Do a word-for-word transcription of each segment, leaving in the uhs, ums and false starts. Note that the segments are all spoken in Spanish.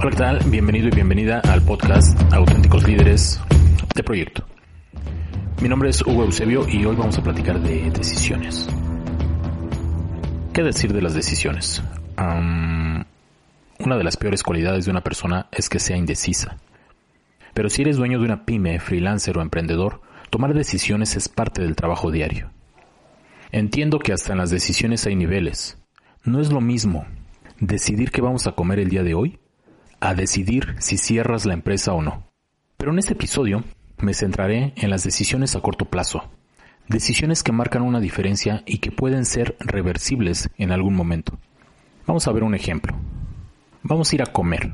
Hola, ¿qué tal? Bienvenido y bienvenida al podcast Auténticos Líderes de Proyecto. Mi nombre es Hugo Eusebio y hoy vamos a platicar de decisiones. ¿Qué decir de las decisiones? Um, una de las peores cualidades de una persona es que sea indecisa. Pero si eres dueño de una pyme, freelancer o emprendedor, tomar decisiones es parte del trabajo diario. Entiendo que hasta en las decisiones hay niveles. No es lo mismo decidir qué vamos a comer el día de hoy a decidir si cierras la empresa o no. Pero en este episodio me centraré en las decisiones a corto plazo. Decisiones que marcan una diferencia y que pueden ser reversibles en algún momento. Vamos a ver un ejemplo. Vamos a ir a comer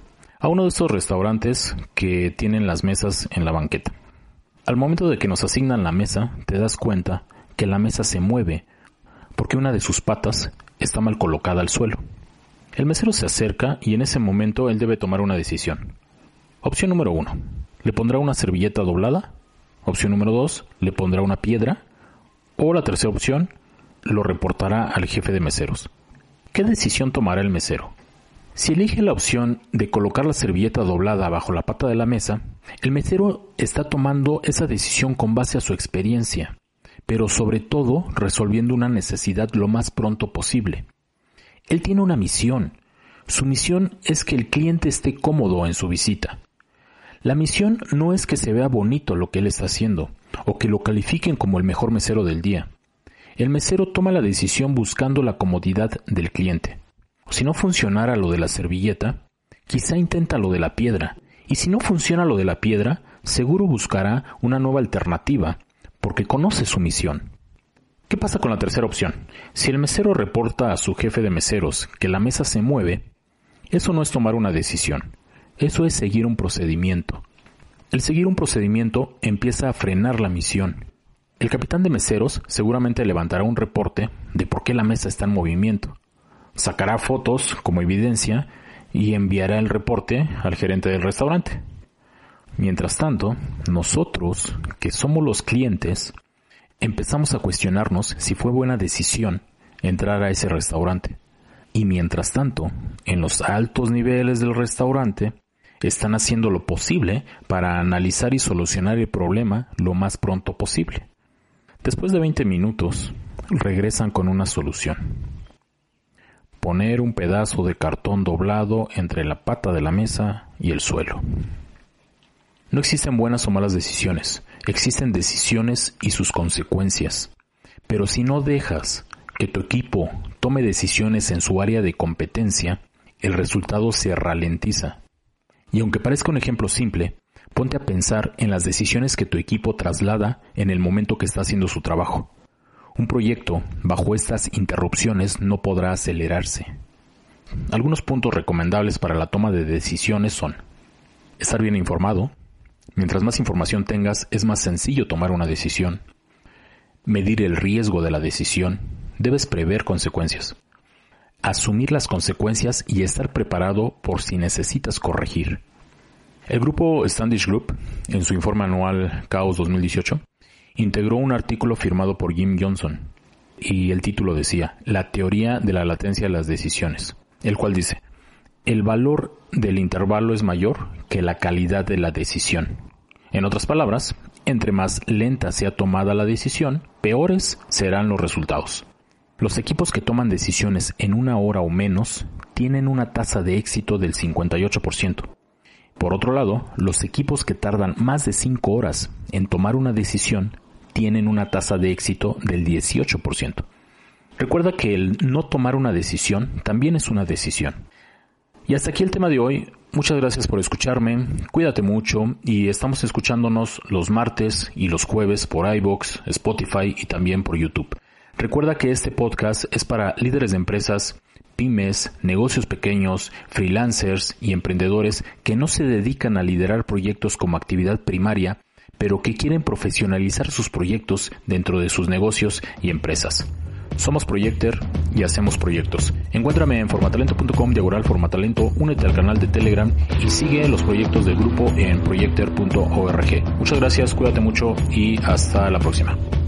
a uno de estos restaurantes que tienen las mesas en la banqueta. Al momento de que nos asignan la mesa, te das cuenta que la mesa se mueve porque una de sus patas está mal colocada al suelo. El mesero se acerca y en ese momento él debe tomar una decisión. Opción número uno, ¿le pondrá una servilleta doblada? Opción número dos, ¿le pondrá una piedra? O la tercera opción, lo reportará al jefe de meseros. ¿Qué decisión tomará el mesero? Si elige la opción de colocar la servilleta doblada bajo la pata de la mesa, el mesero está tomando esa decisión con base a su experiencia, pero sobre todo resolviendo una necesidad lo más pronto posible. Él tiene una misión. Su misión es que el cliente esté cómodo en su visita. La misión no es que se vea bonito lo que él está haciendo, o que lo califiquen como el mejor mesero del día. El mesero toma la decisión buscando la comodidad del cliente. Si no funcionara lo de la servilleta, quizá intenta lo de la piedra, y si no funciona lo de la piedra, seguro buscará una nueva alternativa, porque conoce su misión. ¿Qué pasa con la tercera opción? Si el mesero reporta a su jefe de meseros que la mesa se mueve, eso no es tomar una decisión, eso es seguir un procedimiento. El seguir un procedimiento empieza a frenar la misión. El capitán de meseros seguramente levantará un reporte de por qué la mesa está en movimiento. Sacará fotos como evidencia y enviará el reporte al gerente del restaurante. Mientras tanto, nosotros, que somos los clientes, empezamos a cuestionarnos si fue buena decisión entrar a ese restaurante. Y mientras tanto, en los altos niveles del restaurante, están haciendo lo posible para analizar y solucionar el problema lo más pronto posible. Después de veinte minutos, regresan con una solución. Poner un pedazo de cartón doblado entre la pata de la mesa y el suelo. No existen buenas o malas decisiones, existen decisiones y sus consecuencias. Pero si no dejas que tu equipo tome decisiones en su área de competencia, el resultado se ralentiza. Y aunque parezca un ejemplo simple, ponte a pensar en las decisiones que tu equipo traslada en el momento que está haciendo su trabajo. Un proyecto bajo estas interrupciones no podrá acelerarse. Algunos puntos recomendables para la toma de decisiones son: estar bien informado. Mientras más información tengas, es más sencillo tomar una decisión. Medir el riesgo de la decisión. Debes prever consecuencias. Asumir las consecuencias y estar preparado por si necesitas corregir. El grupo Standish Group, en su informe anual Caos dos mil dieciocho, integró un artículo firmado por Jim Johnson, y el título decía La teoría de la latencia de las decisiones, el cual dice: el valor del intervalo es mayor que la calidad de la decisión. En otras palabras, entre más lenta sea tomada la decisión, peores serán los resultados. Los equipos que toman decisiones en una hora o menos tienen una tasa de éxito del cincuenta y ocho por ciento. Por otro lado, los equipos que tardan más de cinco horas en tomar una decisión tienen una tasa de éxito del dieciocho por ciento. Recuerda que el no tomar una decisión también es una decisión. Y hasta aquí el tema de hoy. Muchas gracias por escucharme, cuídate mucho y estamos escuchándonos los martes y los jueves por iVoox, Spotify y también por YouTube. Recuerda que este podcast es para líderes de empresas, pymes, negocios pequeños, freelancers y emprendedores que no se dedican a liderar proyectos como actividad primaria, pero que quieren profesionalizar sus proyectos dentro de sus negocios y empresas. Somos Proyecter y hacemos proyectos. Encuéntrame en formatalento punto com diagonal formatalento, únete al canal de Telegram y sigue los proyectos del grupo en proyecter punto org. Muchas gracias, cuídate mucho y hasta la próxima.